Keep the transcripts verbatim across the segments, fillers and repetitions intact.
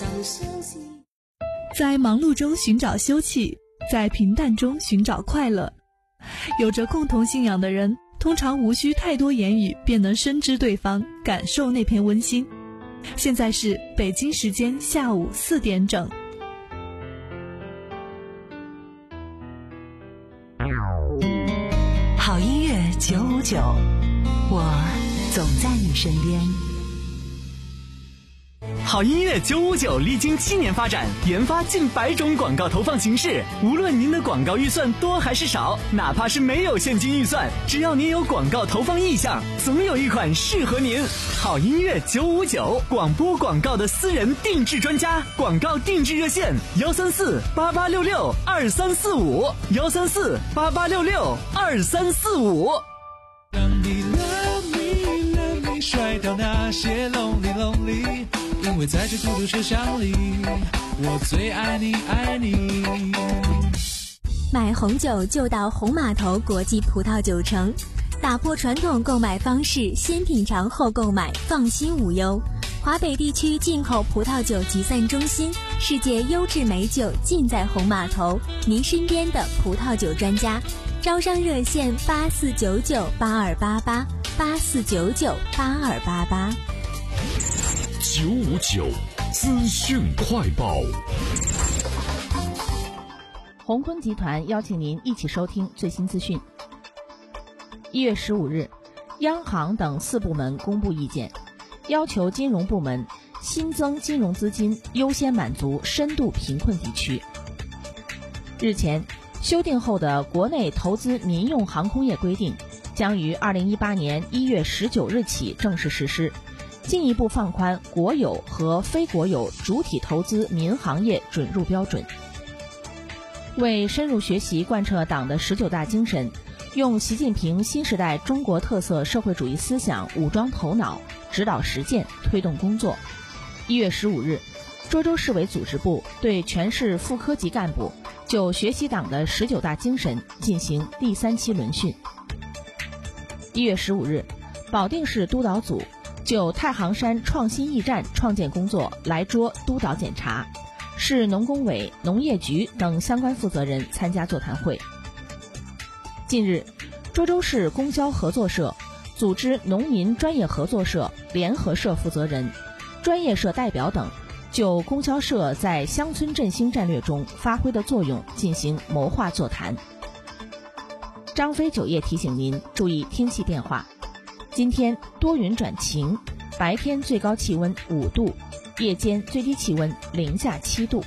在忙碌中寻找休憩，在平淡中寻找快乐。有着共同信仰的人，通常无需太多言语便能深知对方，感受那片温馨。现在是北京时间下午四点整。 好音乐九五九，我总在你身边。 好音乐九五九历经七年发展，研发近百种广告投放形式。无论您的广告预算多还是少，哪怕是没有现金预算，只要您有广告投放意向，总有一款适合您。好音乐九五九，广播广告的私人定制专家，广告定制热线：幺三四八八六六二三四五，幺三四八八六六二三四五。 让你 love me love me 甩掉那些 lonely lonely， 因为在这孤独车厢里，我最爱你爱你。 买红酒就到红码头国际葡萄酒城，打破传统购买方式，先品尝后购买，放心无忧。华北地区进口葡萄酒集散中心，世界优质美酒尽在红码头，您身边的葡萄酒专家。招商热线八四九九八二八八八四九九八二八八。 九五九资讯快报。 宏坤集团邀请您一起收听最新资讯。一月十五日，央行等四部门公布意见，要求金融部门新增金融资金，优先满足深度贫困地区。日前，修订后的国内投资民用航空业规定将于二零一八年一月十九日起正式实施，进一步放宽国有和非国有主体投资民航业准入标准。为深入学习贯彻党的十九大精神，用习近平新时代中国特色社会主义思想武装头脑，指导实践，推动工作。一月十五日，涿州市委组织部对全市副科级干部就学习党的十九大精神进行第三期轮训。一月十五日，保定市督导组就太行山创新驿站创建工作来涿督导检查，市农工委、农业局等相关负责人参加座谈会。近日，涿州市供销合作社、组织农民专业合作社、联合社负责人、专业社代表等就供销社在乡村振兴战略中发挥的作用进行谋划座谈。张飞酒业提醒您注意天气变化，今天多云转晴，白天最高气温五度，夜间最低气温零下七度。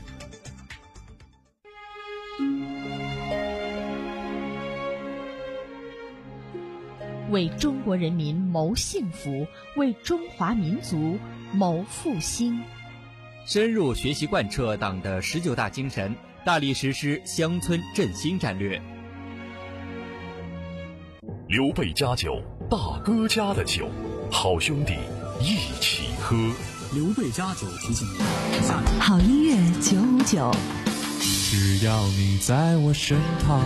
为中国人民谋幸福，为中华民族谋复兴。 深入学习贯彻党的十九大精神，大力实施乡村振兴战略。 刘备家酒，大哥家的酒，好兄弟一起喝。 刘备家酒提醒您， 好音乐九五九， 只要你在我身旁。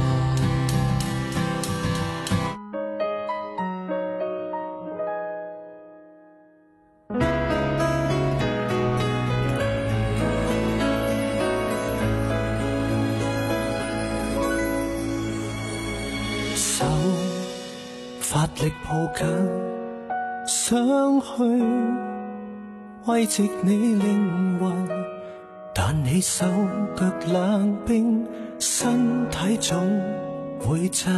手發力抱緊，想去慰藉你靈魂，但你手腳冷冰，身體總會震。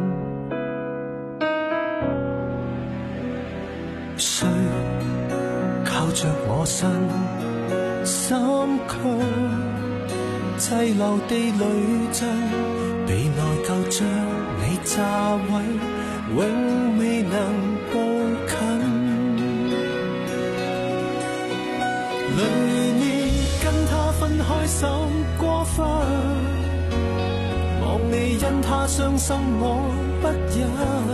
需靠着我身，心卻滯留地裏震。被內疚將你炸毀，永未能步近。淚面跟他分開心過分，望你因他傷心我不忍。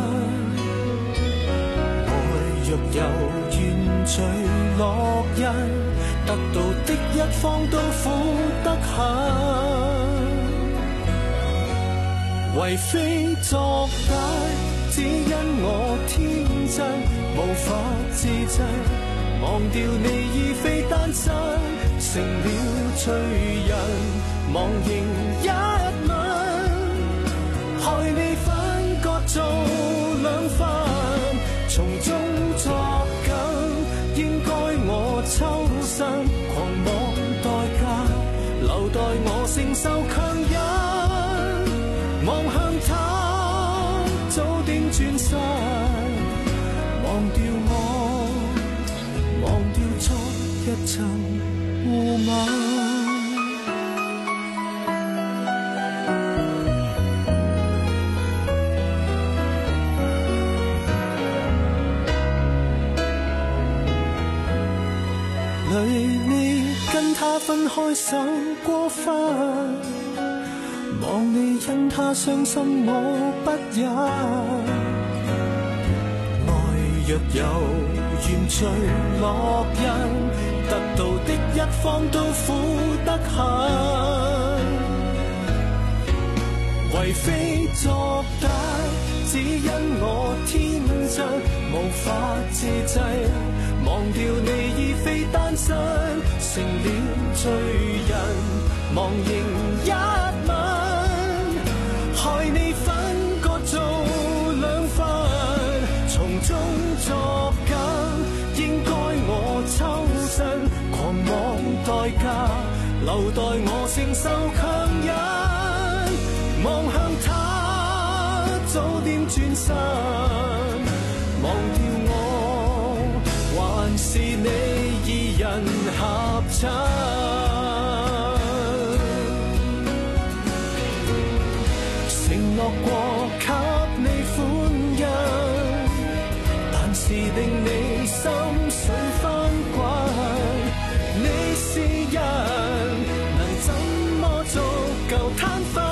愛若有緣聚落日，得到的一方都苦得很。為非作歹，只因我天真，無法自制，忘掉你已非單身。 成了罪人，忘形一吻，害你分割做兩份，從中作梗，應該我抽身，狂妄代價，留待我承受強忍，望向他早點轉身，忘掉我，忘掉昨一層霧霾。你跟他分開手過分，望你因他傷心我不忍，愛若有原罪烙印，得到的一方都苦得很，為非作歹，只因我天真無法自制，忘掉你已非單身，成了罪人，忘形一吻，害你分割做兩份，從中作梗，應該我抽身，狂妄代價，留待我承受強忍，望向他早點轉身，忘掉我，還是你二人合襯，承諾過給你歡欣，但是令你心水翻滾，你是人，能怎麼足夠攤分，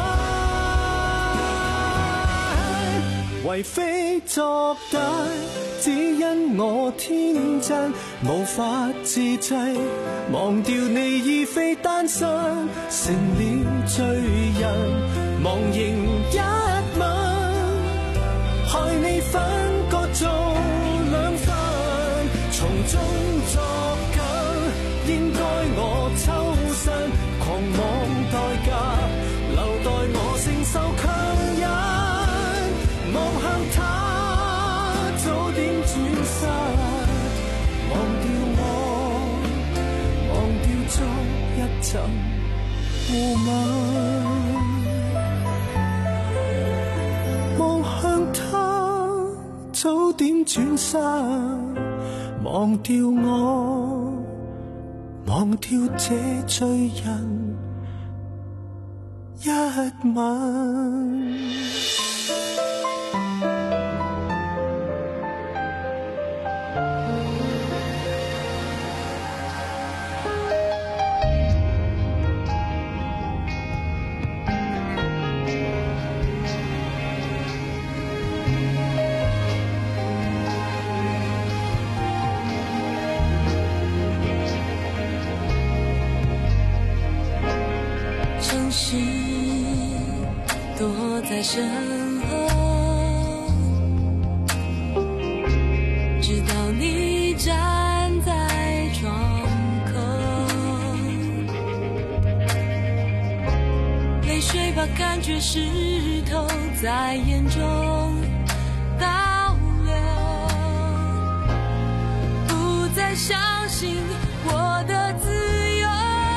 為非作歹，只因我天真無法自制，忘掉你已非單身，成了罪人，忘形一吻，害你分割做兩份，從中作梗，應該我抽身，狂妄代價，留待我承受強忍，望向他早點轉身，忘掉我，忘掉昨一陣霧霾，望向他早點轉身，忘掉我，忘掉這罪人一吻。 躲在身后，直到你站在窗口，泪水把感觉湿透在眼中倒流，不再相信我的自由，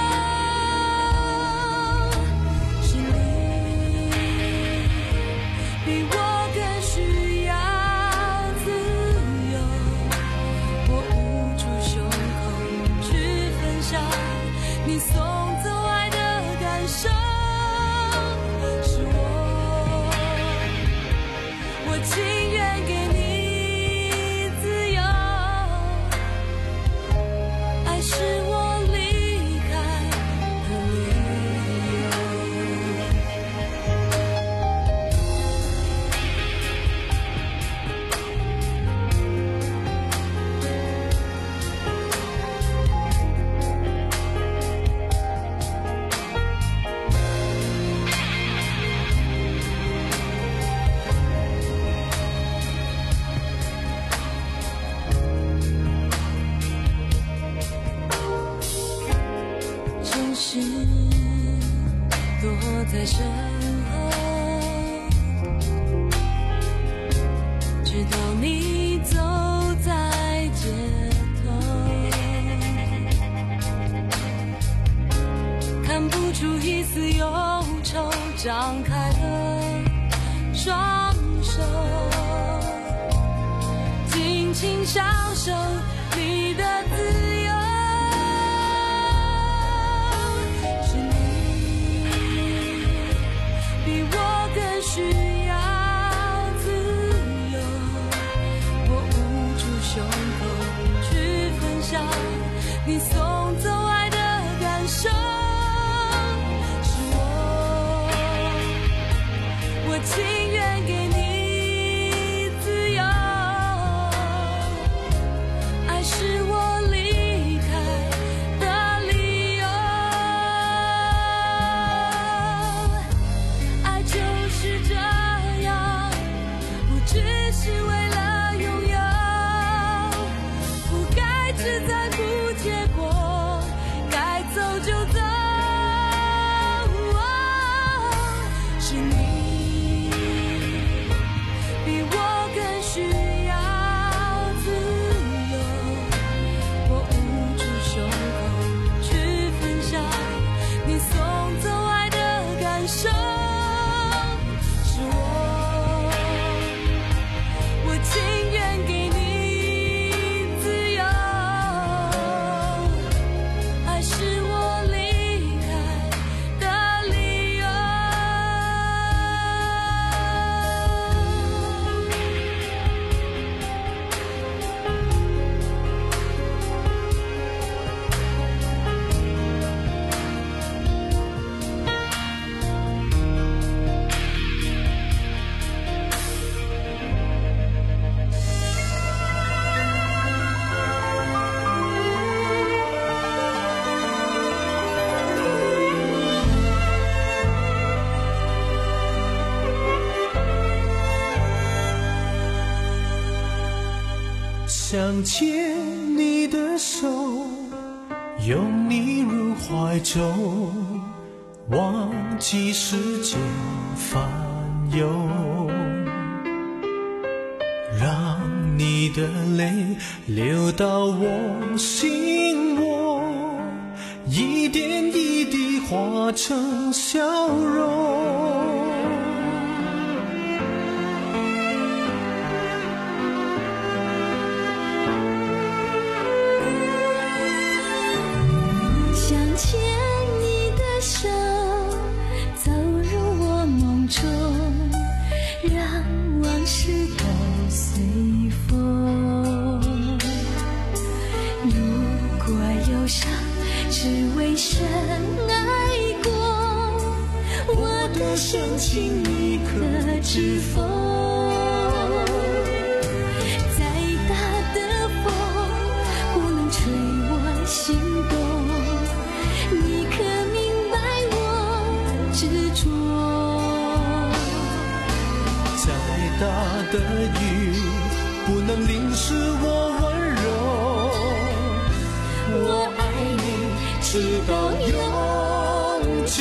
比我更需要自由，我捂住胸口去分享你送走爱的感受，是我，我情愿给你自由，爱是我离开的理由。 直躲在身后，直到你走在街头，看不出一丝忧愁，张开了双手，尽情享受你的自由。是你比我更需要自由，我捂住胸口去分享你送走爱的感受。是我，我情愿给你自由，爱是我离开的理由，爱就是这样，不只是为了拥有，不该只在乎结果，该走就走。是你比我更需要自由，我捂住胸口去分享你送走爱的感受。是我，我情愿给你自由，爱是我离开的理由。 想牵你的手，拥你入怀中，忘记世间烦忧，让你的泪流到我心窝，一点一滴化成笑容。 牵你的手，走入我梦中，让往事都随风。如果忧伤只为深爱过，我的深情你可知否？再大的风不能吹我心动，你可明白我执着？ 再大的雨不能淋湿我温柔，我爱你直到永久。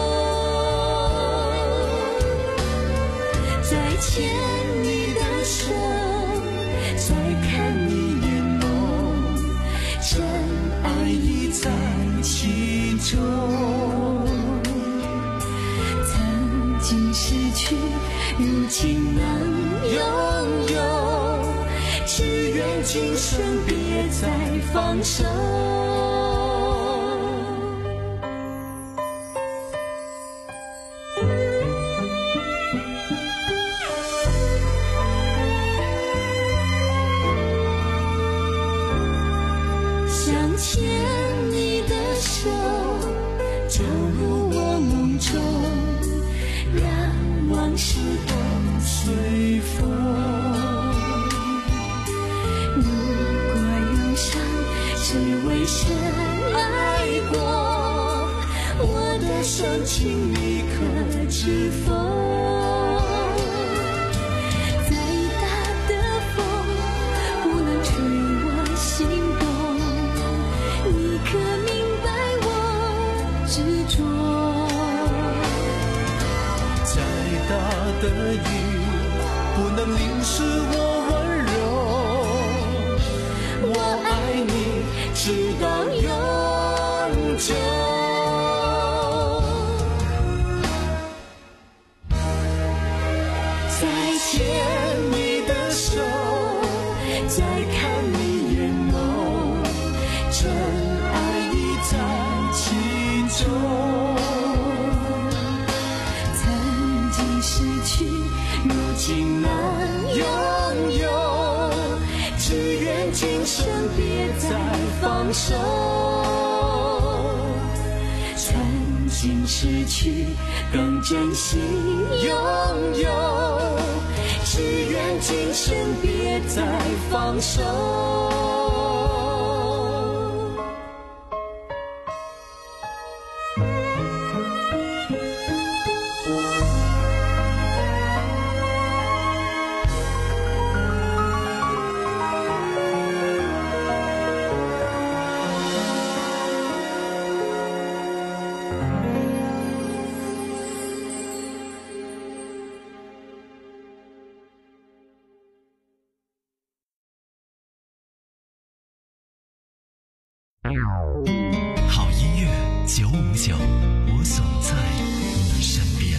再牵你的手，再看你眼眸，真爱已在其中。曾经失去，如今能拥有，只愿今生别再放手。想牵你的手，走入我梦中，让往事都随风。如果忧伤只为深爱过，我的深情你可知否？再大的风不能吹我心动，你可明白我执的雨，不能淋湿我温柔。我爱你，直到永久。再牵你的手，再看你眼眸，真爱已在其中。曾经失去，如今难拥有，只愿今生别再放手。曾经失去，更珍惜拥有，只愿今生别再放手。 好音乐九五九，我总在你身边。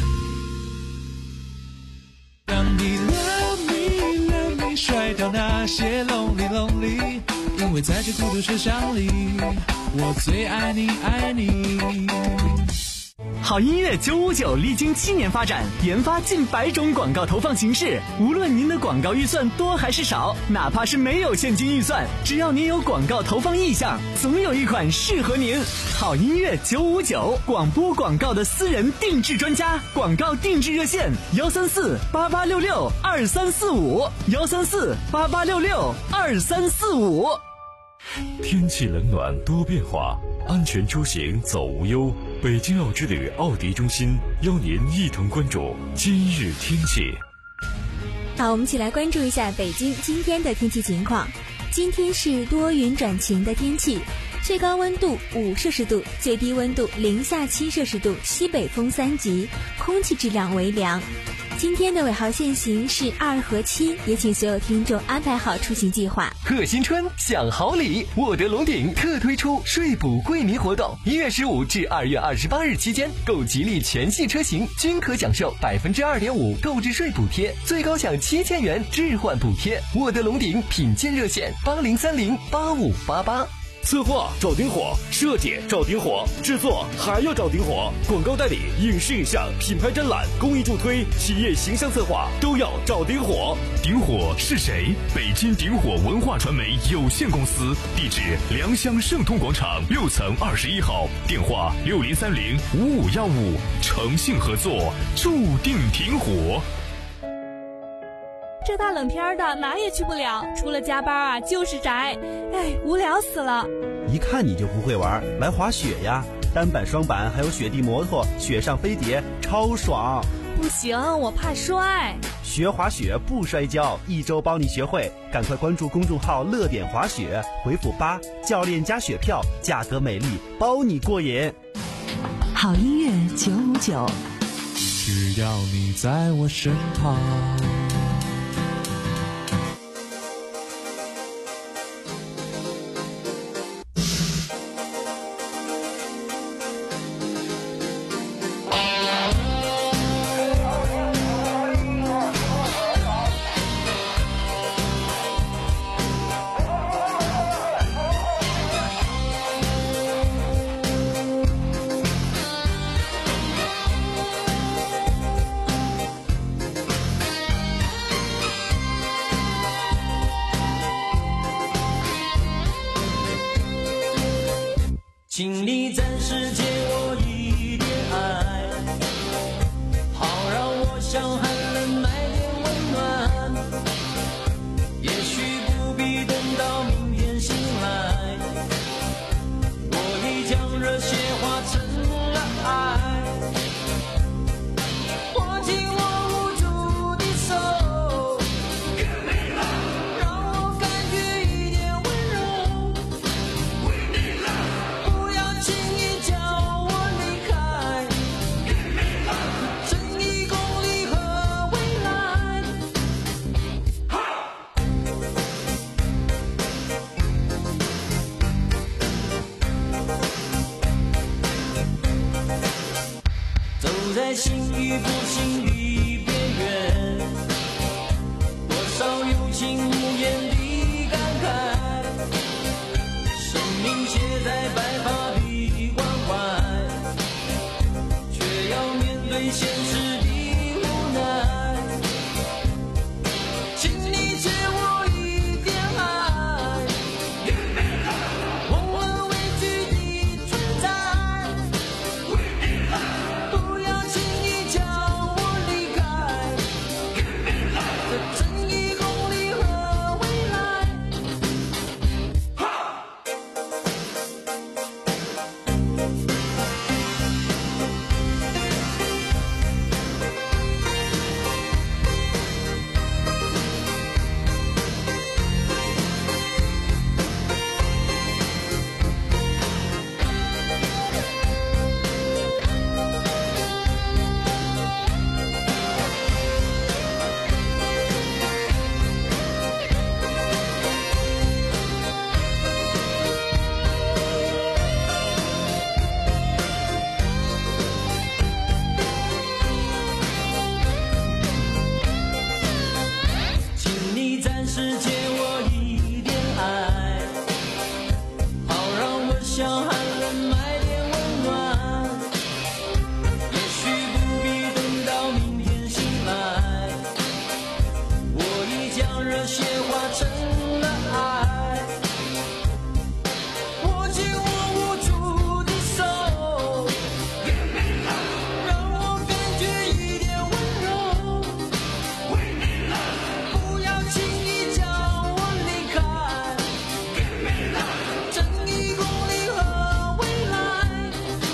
当你 love me love me 甩掉那些 lonely lonely， 因为在这孤独车厢里，我最爱你爱你。 好音乐九五九历经七年发展，研发近百种广告投放形式。无论您的广告预算多还是少，哪怕是没有现金预算，只要您有广告投放意向，总有一款适合您。好音乐九五九，广播广告的私人定制专家，广告定制热线幺三四八八六六二三四五幺三四八八六六二三四五。 天气冷暖多变化，安全出行走无忧。北京奥之旅奥迪中心邀您一同关注今日天气。 好，我们一起来关注一下北京今天的天气情况。今天是多云转晴的天气，最高温度五摄氏度，最低温度零下七摄氏度，西北风三级，空气质量为良。今天的尾号限行是二和七，也请所有听众安排好出行计划。 贺新春享好礼，沃德龙鼎特推出税补惠民活动，一月十五至二月二十八日期间，购吉利全系车型均可享受百分之二点五购置税补贴，最高享七千元置换补贴。沃德龙鼎品鉴热线八零三零八五八八。 策划找顶火，设计找顶火，制作还要找顶火，广告代理、影视影像、品牌展览、公益助推、企业形象策划都要找顶火。 顶火是谁？北京顶火文化传媒有限公司，地址良乡盛通广场六层二十一号，电话六零三零五五幺五，诚信合作，注定挺火。 这大冷天的哪也去不了，除了加班啊就是宅，哎，无聊死了。 一看你就不会玩，来滑雪呀，单板双板还有雪地摩托，雪上飞碟超爽。 不行，我怕摔。 学滑雪不摔跤，一周帮你学会，赶快关注公众号乐点滑雪，回复八，教练加雪票，价格美丽，包你过瘾。 好音乐九五九， 只要你在我身旁。 请你暂时借我一点爱，好让我向寒冷买点温暖。也许不必等到明天醒来，我已将热血化成了爱。握紧我无助的手，让我感觉一点温柔。不要轻易叫我离开，剩一公里和在幸与不幸的边缘，多少有情无言的感慨，生命写在白发的关怀，却要面对现实的无奈，请你借我一点爱，我们畏惧的存在，不要轻易叫我离开，这正义公理和未来。请你暂时借我一点爱，好让我向寒冷买点温暖。也许不必等到明天醒来，我已将热血化成了爱。握紧我无助的手，让我感觉一点温柔。不要轻易叫我离开，正义公理和未来。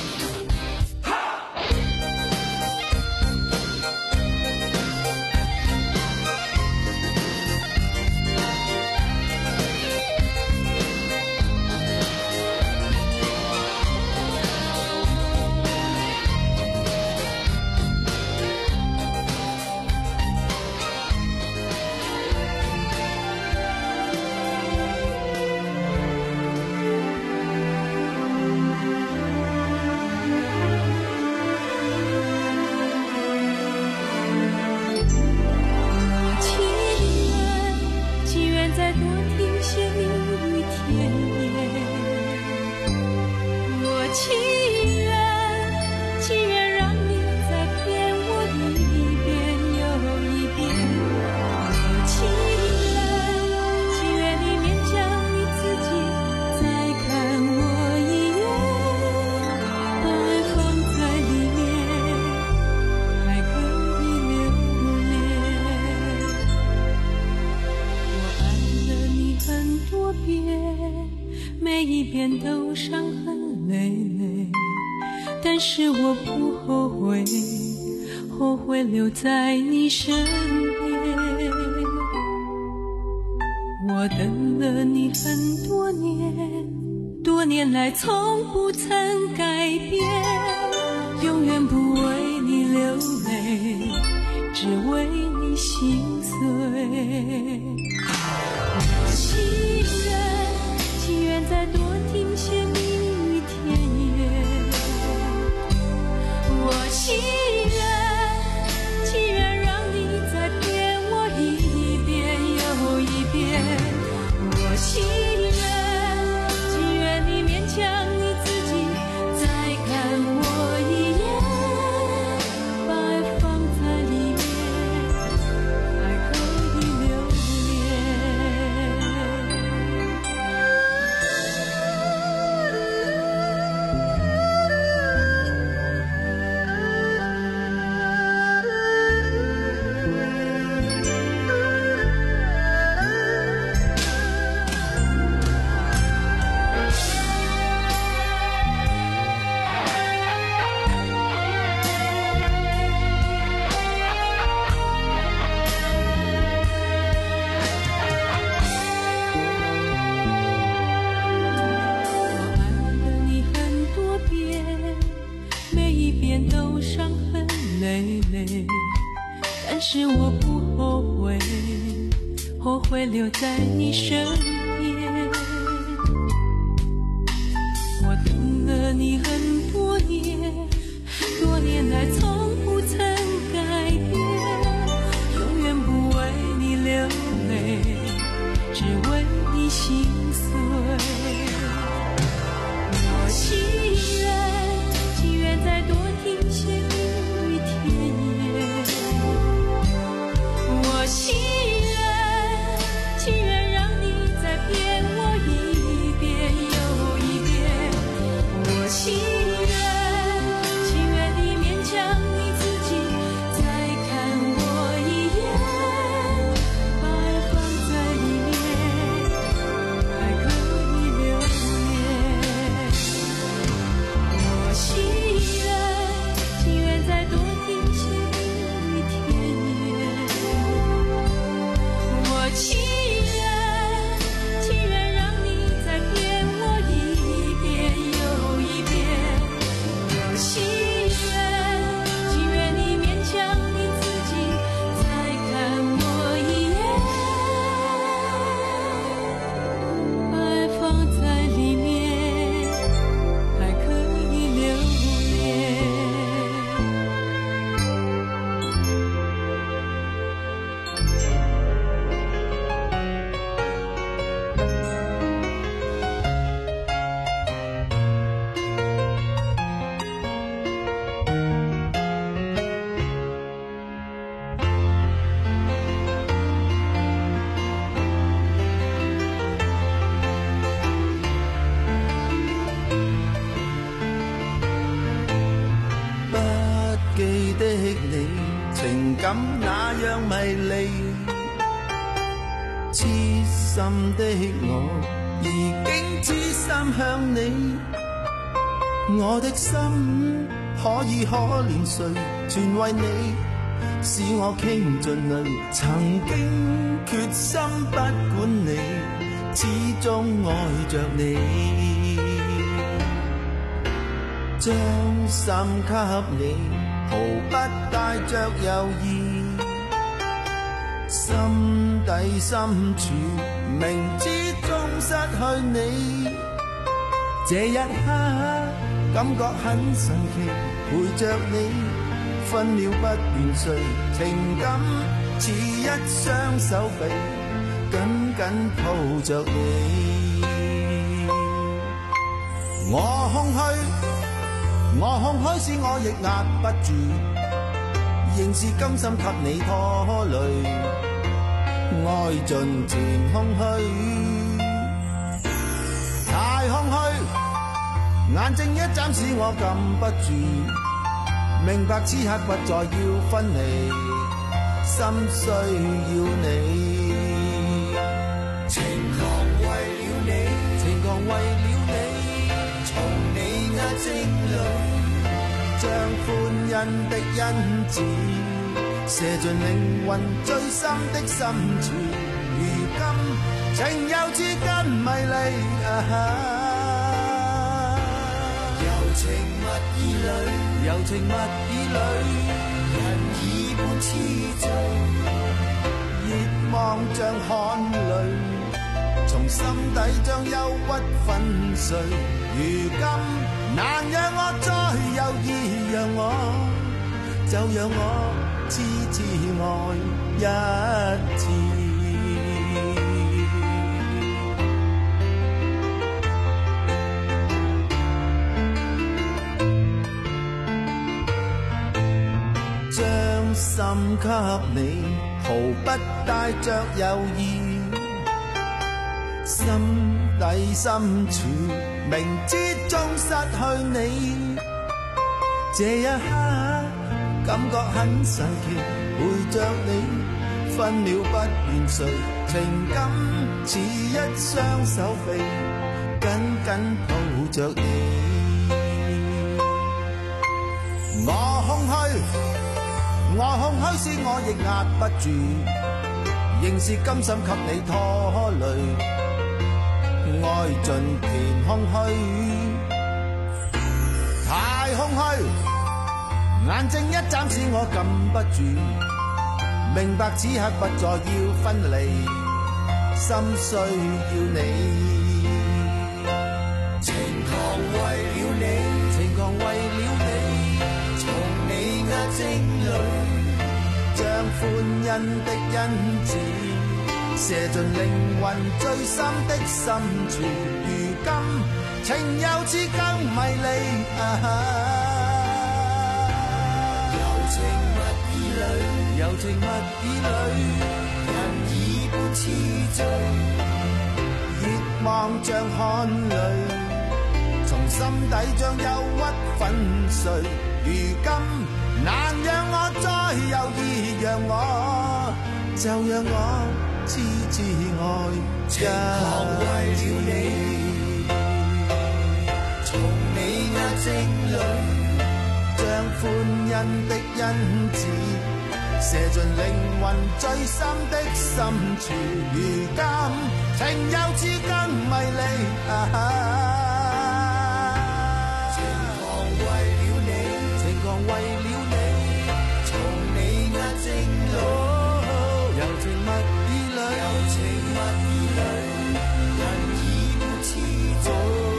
我情愿，情愿再多听些蜜语甜言。我情愿，情愿让你再骗我一遍又一遍。我情愿，情愿你勉强你自己再看我一眼，把爱放在里面，还可以留恋。我爱了你很多遍，每一遍都伤痕累累，但是我不后悔，后悔留在你身边。我等了你很多年，多年来从不曾改变，永远不为你流泪，只为你心碎。我情愿，情愿再多听些蜜语甜言。我情愿，情愿让你再骗我一遍又一遍。我情愿，情愿你勉强你自己再看我一眼，把爱放在里面，还可以留但是我不后悔，后悔留在你身边。我等了你很多年，多年来从不感那樣迷離，痴心的我已經痴心向你，我的心可以可憐誰，全為你，使我傾盡淚，曾經決心不管你，始終愛着你，將心給你，毫不帶着猶豫，心底深處明知終失去你，這一刻感覺很神奇，陪着你分秒不斷睡，情感似一雙手臂緊緊抱着你，我空虛，我空虛使我亦壓不住，仍是甘心給你拖累，愛盡全空虛，太空虛，眼睛一眨使我禁不住，明白此刻不再要分離，心需要你，情狂為了你，情狂為了你，從你眼睛裏將歡欣的恩賜射進靈魂最深的深處，如今情又似更迷離，啊柔情蜜意裏，柔情蜜意裏，人已半痴醉，熱望像汗淚，從心底將憂鬱粉碎，如今難讓我再猶豫，讓我就讓我痴痴愛一次，將心給你，毫不帶着猶豫，心底深處明知終失去你，這一刻感覺很神奇，陪着你分秒不願睡，情感似一雙手臂緊緊抱着你，我空虛，我空虛使我亦壓不住，仍是甘心給你拖累，愛盡填空虛，太空虛，眼睛一眨使我禁不住，明白此刻不再要分離，心需要你，情狂為了你，情狂為了你，從你眼睛裏將歡欣的恩賜射進靈魂最深的深處，如今情又似更迷離，啊柔情蜜意裏，柔情蜜意裏，人已半痴醉，熱望像汗淚，從心底將憂鬱粉碎，如今難讓我再猶豫，讓我就讓我痴痴愛一次，情狂為了你，從你眼睛裏將歡欣的恩賜射進靈魂最深的深處，如今情又似更迷離，情狂為了你，情狂為了你，從你眼睛裏柔情蜜意裏，柔情蜜意裏，人已半痴醉，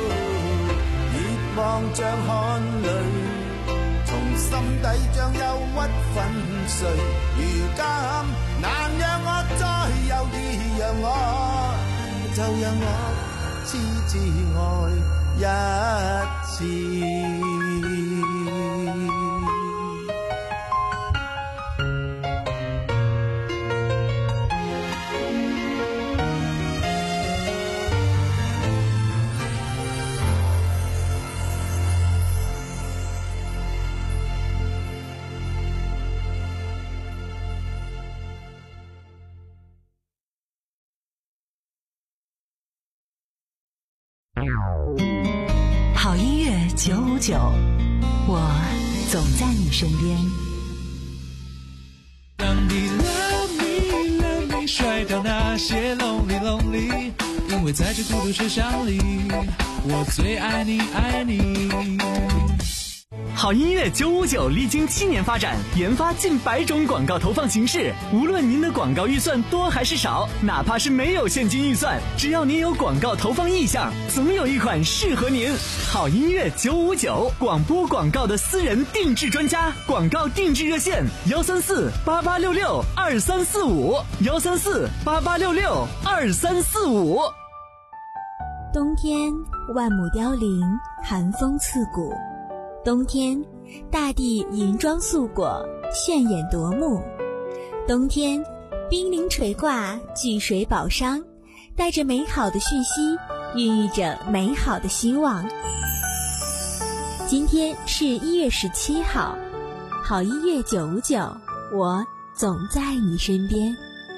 熱望像汗淚，從心底將憂鬱粉碎，如今難讓我再猶豫，讓我就讓我痴痴愛一次。 好音乐九五九，我总在你身边。 当你 love me love me 甩掉那些 lonely lonely， 因为在这孤独车厢里，我最爱你爱你。 好音乐九五九历经七年发展，研发近百种广告投放形式。无论您的广告预算多还是少，哪怕是没有现金预算，只要您有广告投放意向，总有一款适合您。好音乐九五九，广播广告的私人定制专家，广告定制热线：幺三四八八六六二三四五，幺三四八八六六二三四五。 冬天万木凋零，寒风刺骨。冬天，大地银装素裹，炫眼夺目。冬天，冰凌垂挂，巨水宝商，带着美好的讯息，孕育着美好的希望。今天是一月十七号，好音乐九五九，我总在你身边。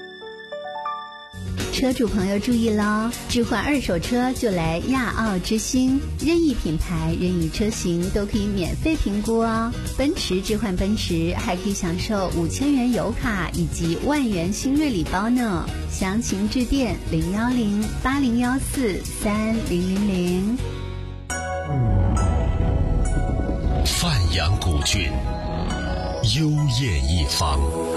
车主朋友注意喽，置换二手车就来亚奥之星，任意品牌任意车型都可以免费评估哦。奔驰置换奔驰还可以享受五千元油卡以及万元新锐礼包呢，详情致电零幺零八零幺四三零零零。 范阳古郡，幽艳一方，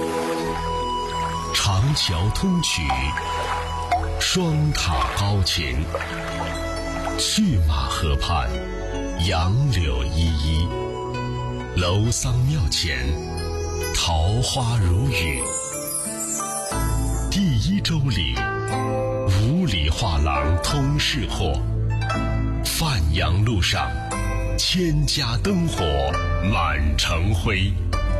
长桥通衢，双塔高擎，去马河畔，杨柳依依，楼桑庙前，桃花如雨。第一洲里，五里画廊通市货，范阳路上，千家灯火满城辉。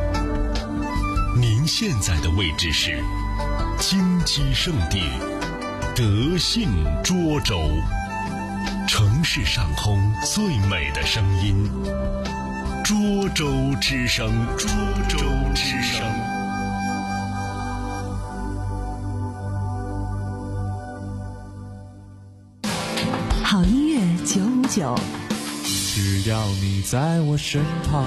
您现在的位置是金鸡圣地德信涿州，城市上空最美的声音，涿州之声，涿州之声。 好音乐九五九， 只要你在我身旁。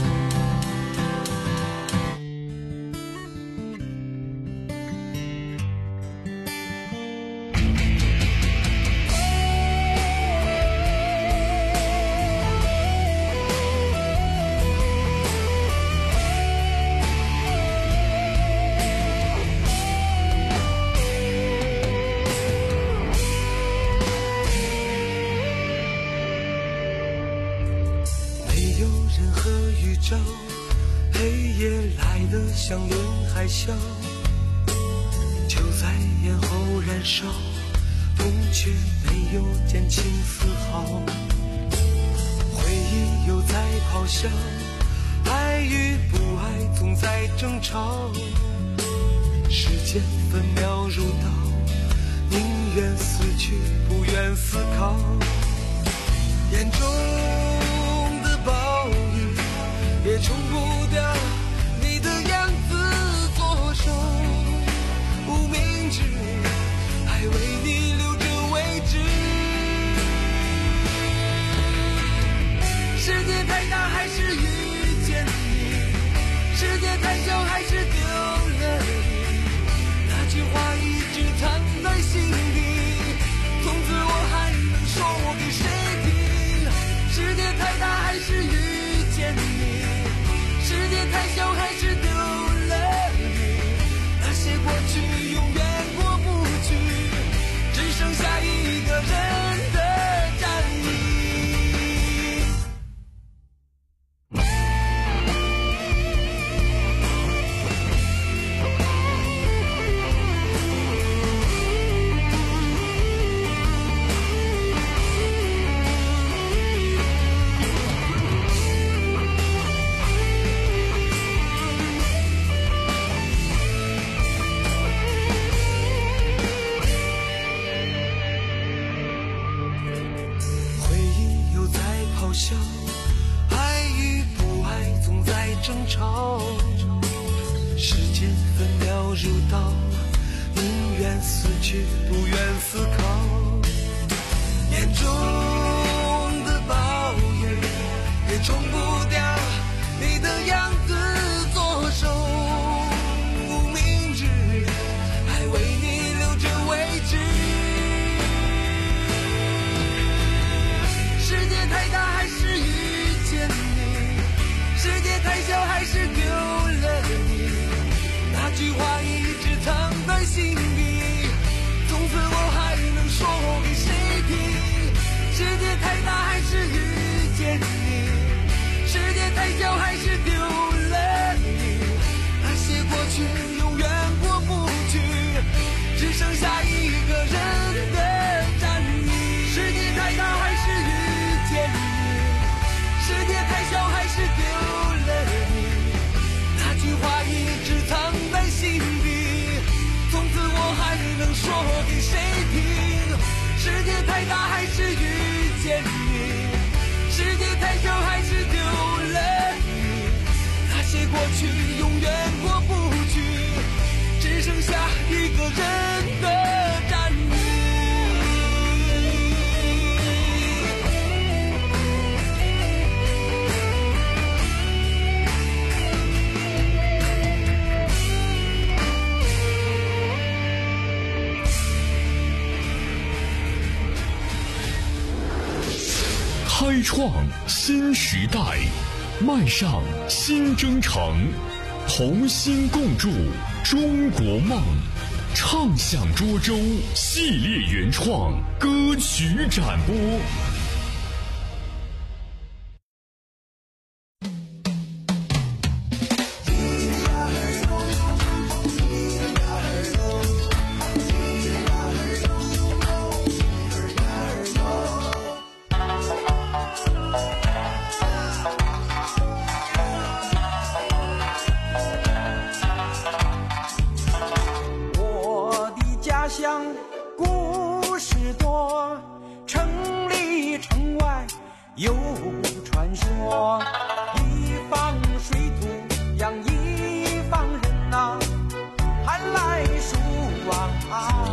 黑夜来得像连海啸，就在眼后燃烧，痛却没有减轻丝毫。回忆又在咆哮，爱与不爱总在争吵。时间分秒如刀，宁愿死去不愿思考。眼中的暴雨也冲不掉你的样子左手，无名指还为你留着位置。世界太大还是遇见你，世界太小还是丢了你，那句话一直藏在心里，从此我还能说给谁听？世界太大还是遇见你，世界太小还是丢了你，那些过去永远过不去，只剩下一个人的战役。爱与不爱总在争吵，时间分秒如刀，宁愿死去不愿思考。眼中冲不掉你的样子，左手无名指还为你留着位置。世界太大还是遇见你，世界太小还是丢了你，那句话一直藏在心底，从此我还能说给谁听？世界太大还是遇见你，世界太小还是丢了你，那些过去永远过不去，只剩下一个人的战役。世界太大还是遇见你，世界太小还是丢了你，那句话一直藏在心底，从此我还能说给谁听？世界太大还是遇见你，世界太小还是丢了你，那些过去永远过不去，只剩下一个人的战役。 开创新时代，迈上新征程，同心共筑中国梦。唱响涿州系列原创歌曲展播。 有传说，一方水土养一方人呐、啊，寒来暑往啊，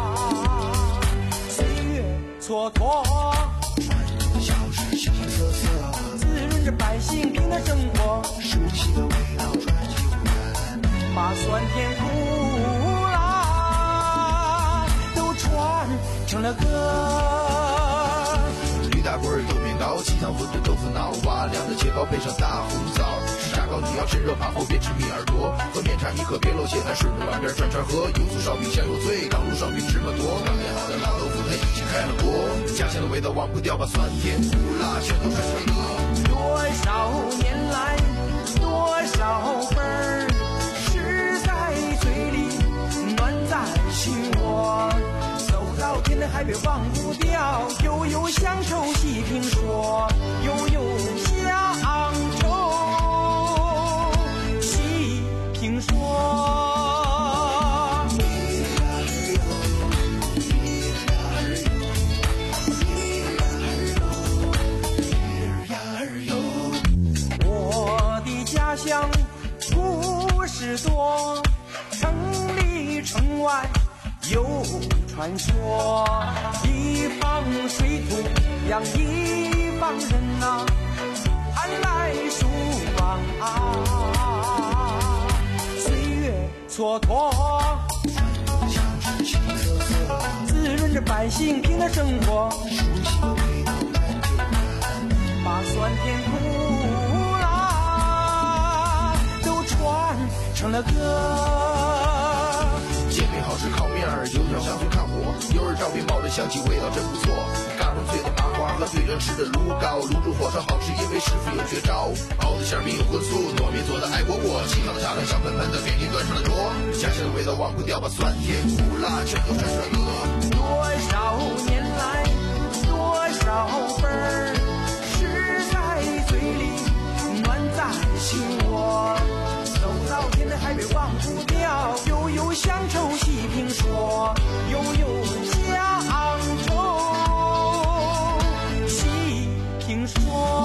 岁月蹉跎，小事形形色色，滋润着百姓平的生活，熟悉的味道传起无人，把酸甜苦辣都传成了歌。 大棍儿豆面糕，鸡汤馄饨豆腐脑，瓦凉的切糕配上大红枣，吃炸糕你要趁热扒后别吃米耳朵，喝面茶你可别露怯，还顺着碗边串串喝，油酥烧饼香油脆，刚炉烧饼芝麻多，刚炼好的老豆腐它已经开了锅，家乡的味道忘不掉，把酸甜苦辣全都传上歌。 多少年来，多少份儿，诗在嘴里，暖在心窝。到天的海北忘不掉，悠悠乡愁细听说，悠悠乡愁细听说。我的家乡故事多，城里城外有传说，一方水土养一方人呐、啊，寒来暑往啊，岁月蹉跎，滋润着百姓平的生活，把酸甜苦辣都传成了歌。 煎饼好吃烤面儿，油条香脆看火，油儿照饼冒着香气，味道真不错。嘎嘣脆的麻花和对着吃的炉糕，炉煮火烧好吃，因为师傅有绝招。熬的馅饼有荤素，糯米做的爱国锅，沏好的茶汤香喷喷的，给您端上了桌。家乡的味道忘不掉，把酸甜苦辣全都传上歌。 多少年来，多少份儿，诗在嘴里，暖在心窝。走到天的海北忘不掉，悠悠乡愁细听说，悠悠乡愁细听说。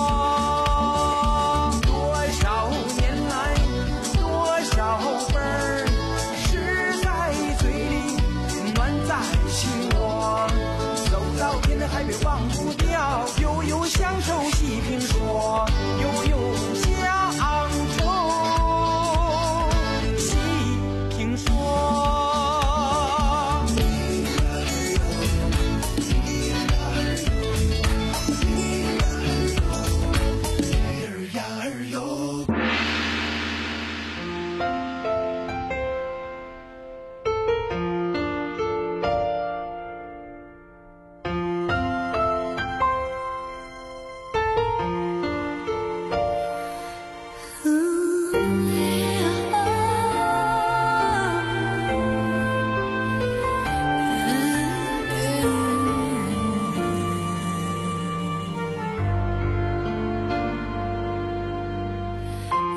多少年来，多少份儿，诗在嘴里，暖在心窝。走到天的海北忘不掉，悠悠乡愁细听说。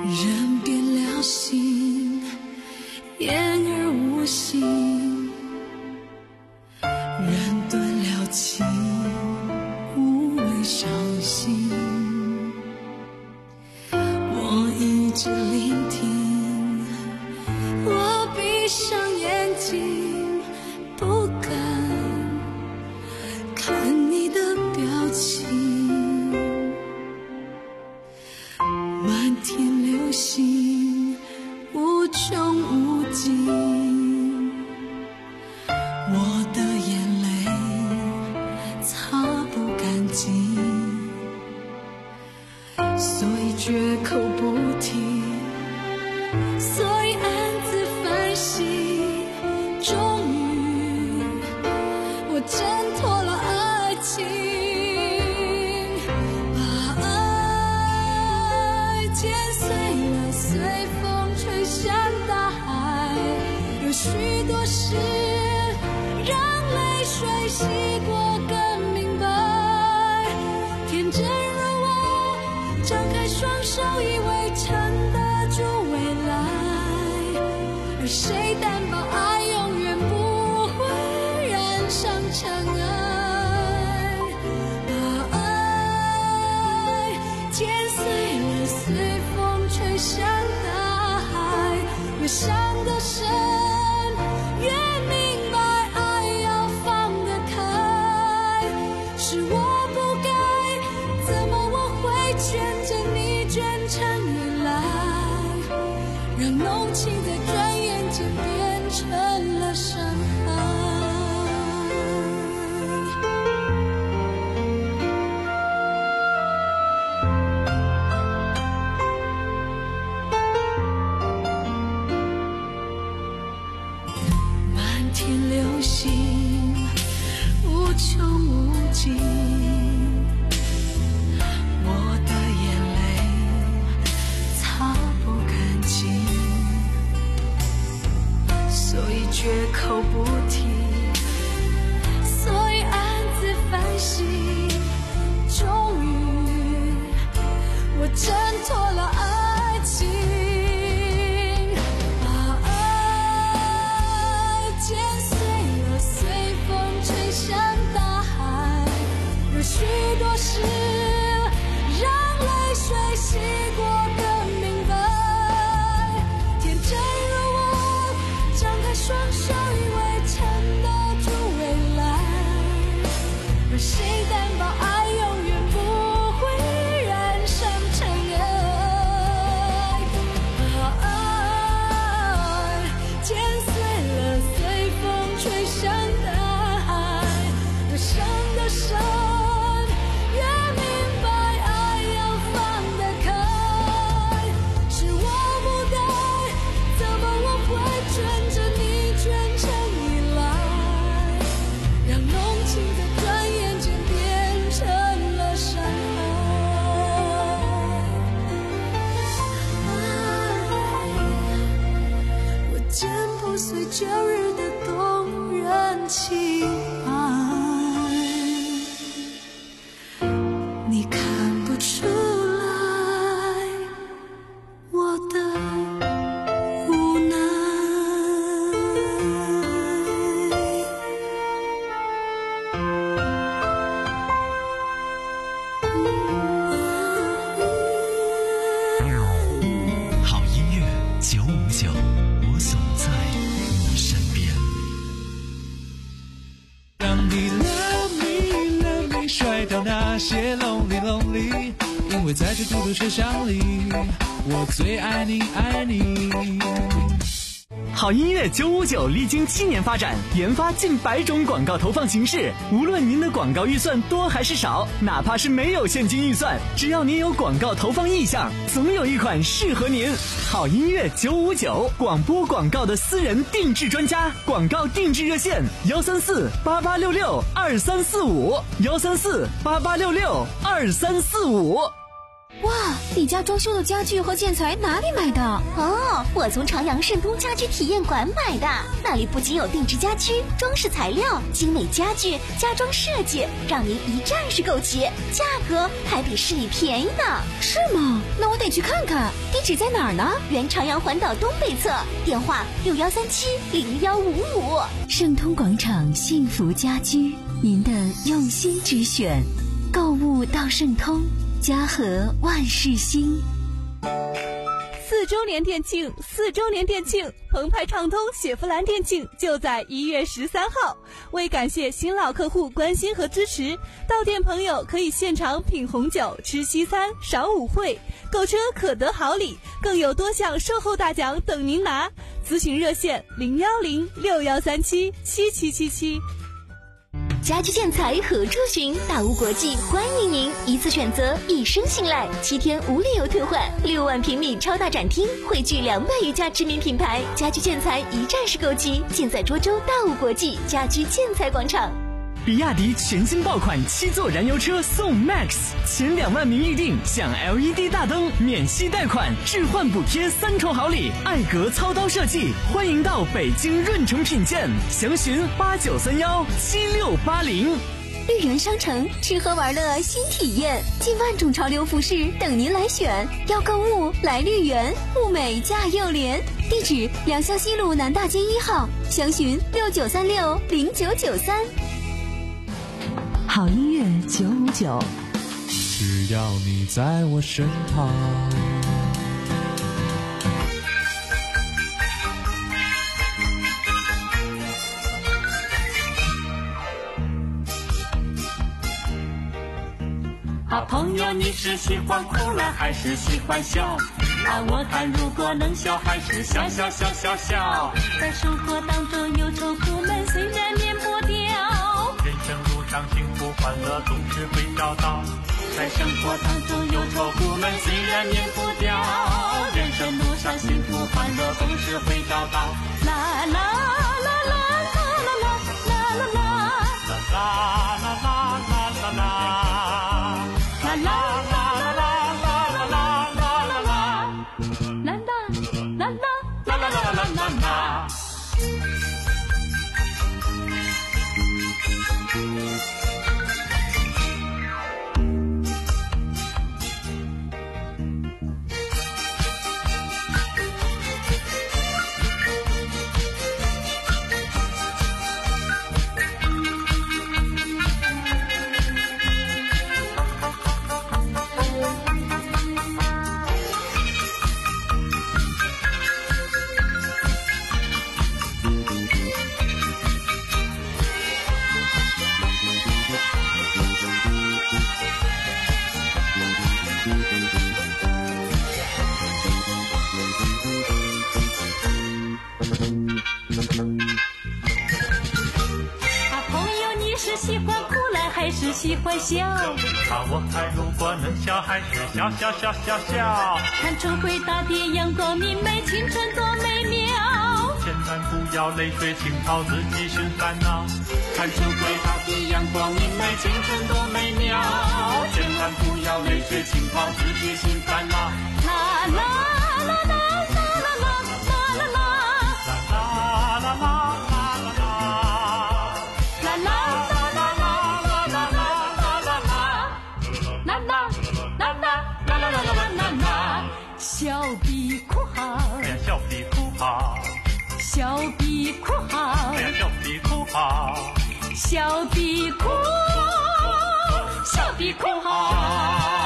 人变了心，言而无信，人断了情，无谓伤心。我一直聆听，我闭上眼睛，不敢看你的表情。满天流星，无穷无尽，我的眼泪擦不干净，所以绝口不提，所以暗自反省。终于我挣脱了爱情，把爱剪碎了，随风吹向大海。有许多事让泪水洗过更明白，天真如我张开双手，以为撑得住未来，而谁担保爱永远不会染上尘埃？把爱剪碎了，随风吹向大海，越伤得深，越明白爱要放得开。是我不该，怎么我会牵着你眷成依赖，让浓情在转眼间变成了伤害。满天流星，无穷无尽，我的眼泪擦不干净，所以绝口不提，所以暗自反省。终于我挣脱了爱情，把爱剪碎了，随风吹向大海。有许多事让泪水洗过更明白，天真如我张开双手，以为撑得住未来，而谁担保爱永远不会染上尘埃？把爱剪碎了，随风吹向大海，越伤得深，越明白爱要放得开。是我不该，怎么我会卷着你眷成依赖，让浓情在转眼间变成了伤害。我剪不碎旧日的动人情爱，你看不出来我的无奈。 好音乐九五九，我总在你身边。 让你 love me love me 甩掉那些 lonely lonely， 因为在这孤独车厢里，我最爱你爱你。 好音乐九五九历经七年发展，研发近百种广告投放形式。无论您的广告预算多还是少，哪怕是没有现金预算，只要您有广告投放意向，总有一款适合您。好音乐九五九，广播广告的私人定制专家，广告定制热线：幺三四八八六六二三四五，幺三四八八六六二三四五。 哇，你家装修的家具和建材哪里买的？ 哦，我从长阳盛通家居体验馆买的，那里不仅有定制家居、装饰材料、精美家具、家装设计，让您一站式购齐，价格还比市里便宜呢。 是吗？那我得去看看。地址在哪儿呢？ 原长阳环岛东北侧，电话六幺三七零幺五五。 盛通广场幸福家居，您的用心之选，购物到盛通，家和万事兴。 四周年店庆，四周年店庆，澎湃畅通雪佛兰店庆就在一月十三号。为感谢新老客户关心和支持，到店朋友可以现场品红酒、吃西餐、赏舞会，购车可得好礼，更有多项售后大奖等您拿。咨询热线零幺零六幺三七七七七七。 家居建材何处寻？大屋国际欢迎您，一次选择，一生信赖，七天无理由退换，六万平米超大展厅，汇聚两百余家知名品牌，家居建材一站式购齐，尽在涿州大屋国际家居建材广场。 比亚迪全新爆款七座燃油车送 Max， 前两万名预定享 L E D 大灯、免息贷款、置换补贴三重好礼，艾格操刀设计，欢迎到北京润城品鉴，详询八九三幺七六八零。 绿源商城吃喝玩乐新体验，近万种潮流服饰等您来选。要购物来绿源，物美价又廉。地址：良乡西路南大街一号，详询六九三六零九九三。 好音乐九五九， 只要你在我身旁。 啊，朋友，你是喜欢哭了还是喜欢笑？啊，我看如果能笑，还是笑笑笑笑笑。在生活当中忧愁苦闷，虽然免不掉。人生路上幸福欢乐总是会找到。在生活当中忧愁苦闷，虽然免不掉。人生路上幸福欢乐总是会找到。啦啦啦啦啦啦啦啦啦啦啦啦啦啦啦。啦啦啦啦啦啦啦啦啦啦，啦啦啦啦啦啦啦啦啦。喜欢笑， 啊，我看如果能笑，还是笑笑笑笑笑。看春回大地，阳光明媚，青春多美妙。千万不要泪水浸泡自己寻烦恼。看春回大地，阳光明媚，青春多美妙。千万不要泪水浸泡自己寻烦恼。啦啦啦啦啦啦啦啦啦啦啦啦啦啦啦。笑比哭好， 笑比哭好，笑比哭好，笑比哭好，笑比哭，笑比哭好。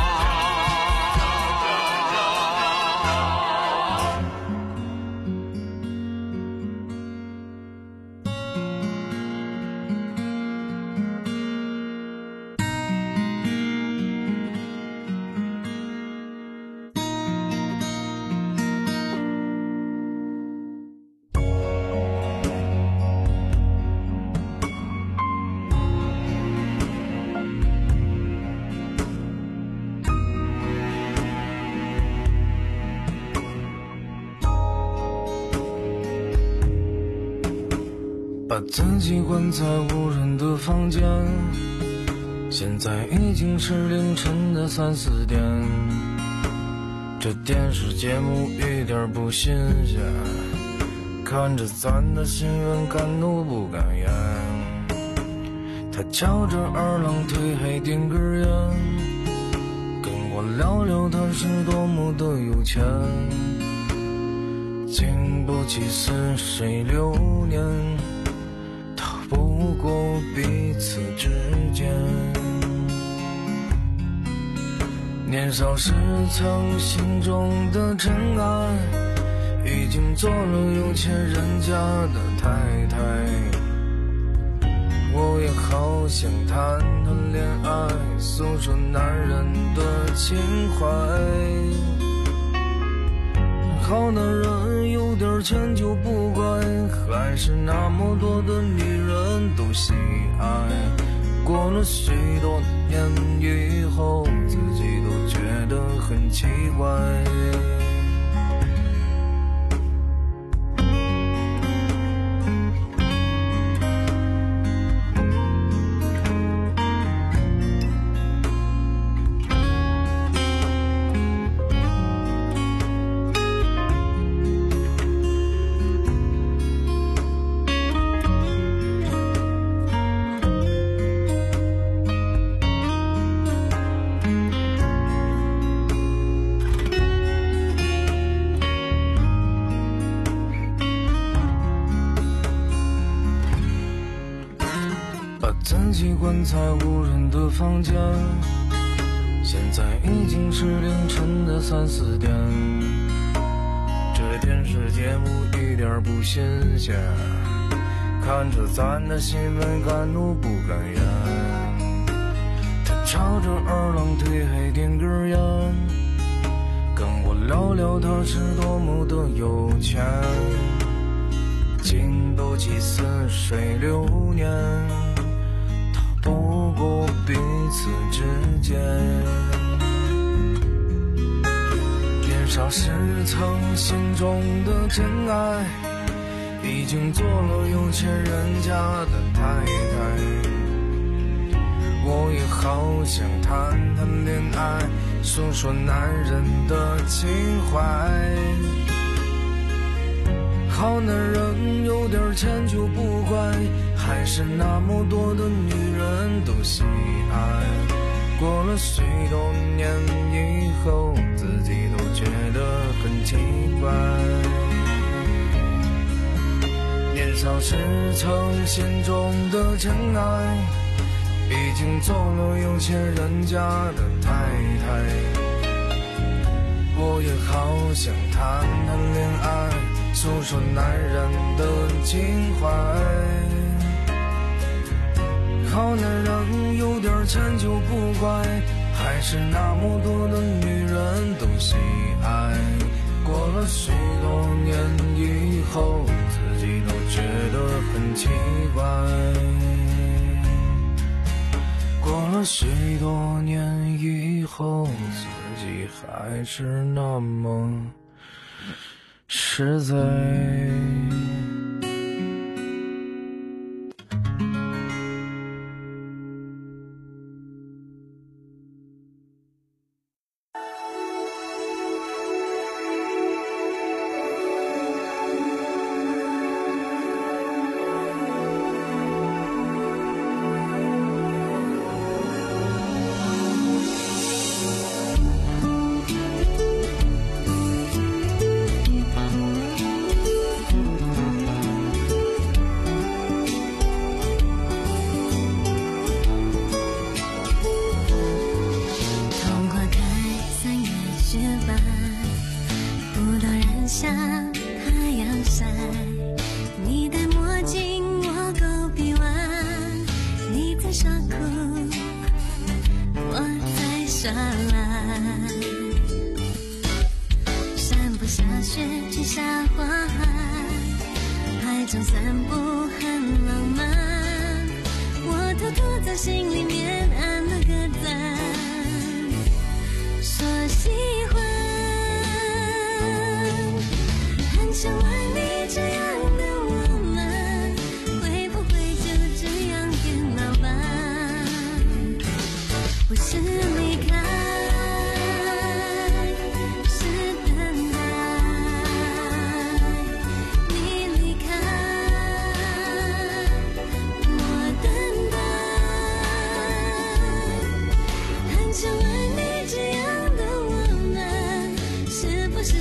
把自己关在无人的房间，现在已经是凌晨的三四点。 这电视节目一点不新鲜，看着咱的新闻敢怒不敢言。他翘着二郎腿还点根烟，跟我聊聊他是多么的有钱。经不起似水流年，逃不过彼此之间。年少时曾心中的尘埃，已经做了有钱人家的太太。我也好想谈谈恋爱，诉说男人的情怀。好男人有点钱就不怪，还是那么多的女人都喜爱。过了许多年以后，自己都觉得很奇怪。自己关在无人的房间，现在已经是凌晨的三四点。这电视节目一点不新鲜，看着咱的新闻敢怒不敢言。他翘着二郎腿还点根烟，跟我聊聊他是多么的有钱。经不起似水流年，不过彼此之间。年少时曾心中的真爱，已经做了有钱人家的太太。我也好想谈谈恋爱，诉说男人的情怀。好男人有点钱就不怪，还是那么多的女人都喜爱。过了许多年以后，自己都觉得很奇怪。年少时曾心中的真爱，已经做了有钱人家的太太。我也好想谈谈恋爱，诉说男人的情怀。好男人有点钱就不怪，还是那么多的女人都喜爱。过了许多年以后，自己都觉得很奇怪。过了许多年以后，自己还是那么实在。 不是离开，是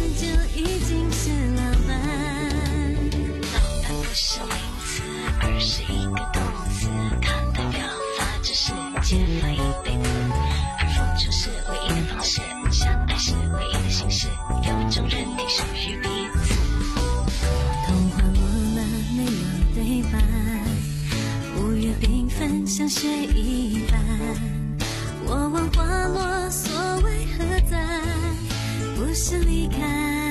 就已经是浪漫。 脑袋不是名词，而是一个动词，看代表发这世界发一辈子，而付出是唯一的方式，相爱是唯一的形式，有种认定属于彼此。 童话忘了没有对白，五月缤纷像雪一般，我问花落所为何在，不是离开。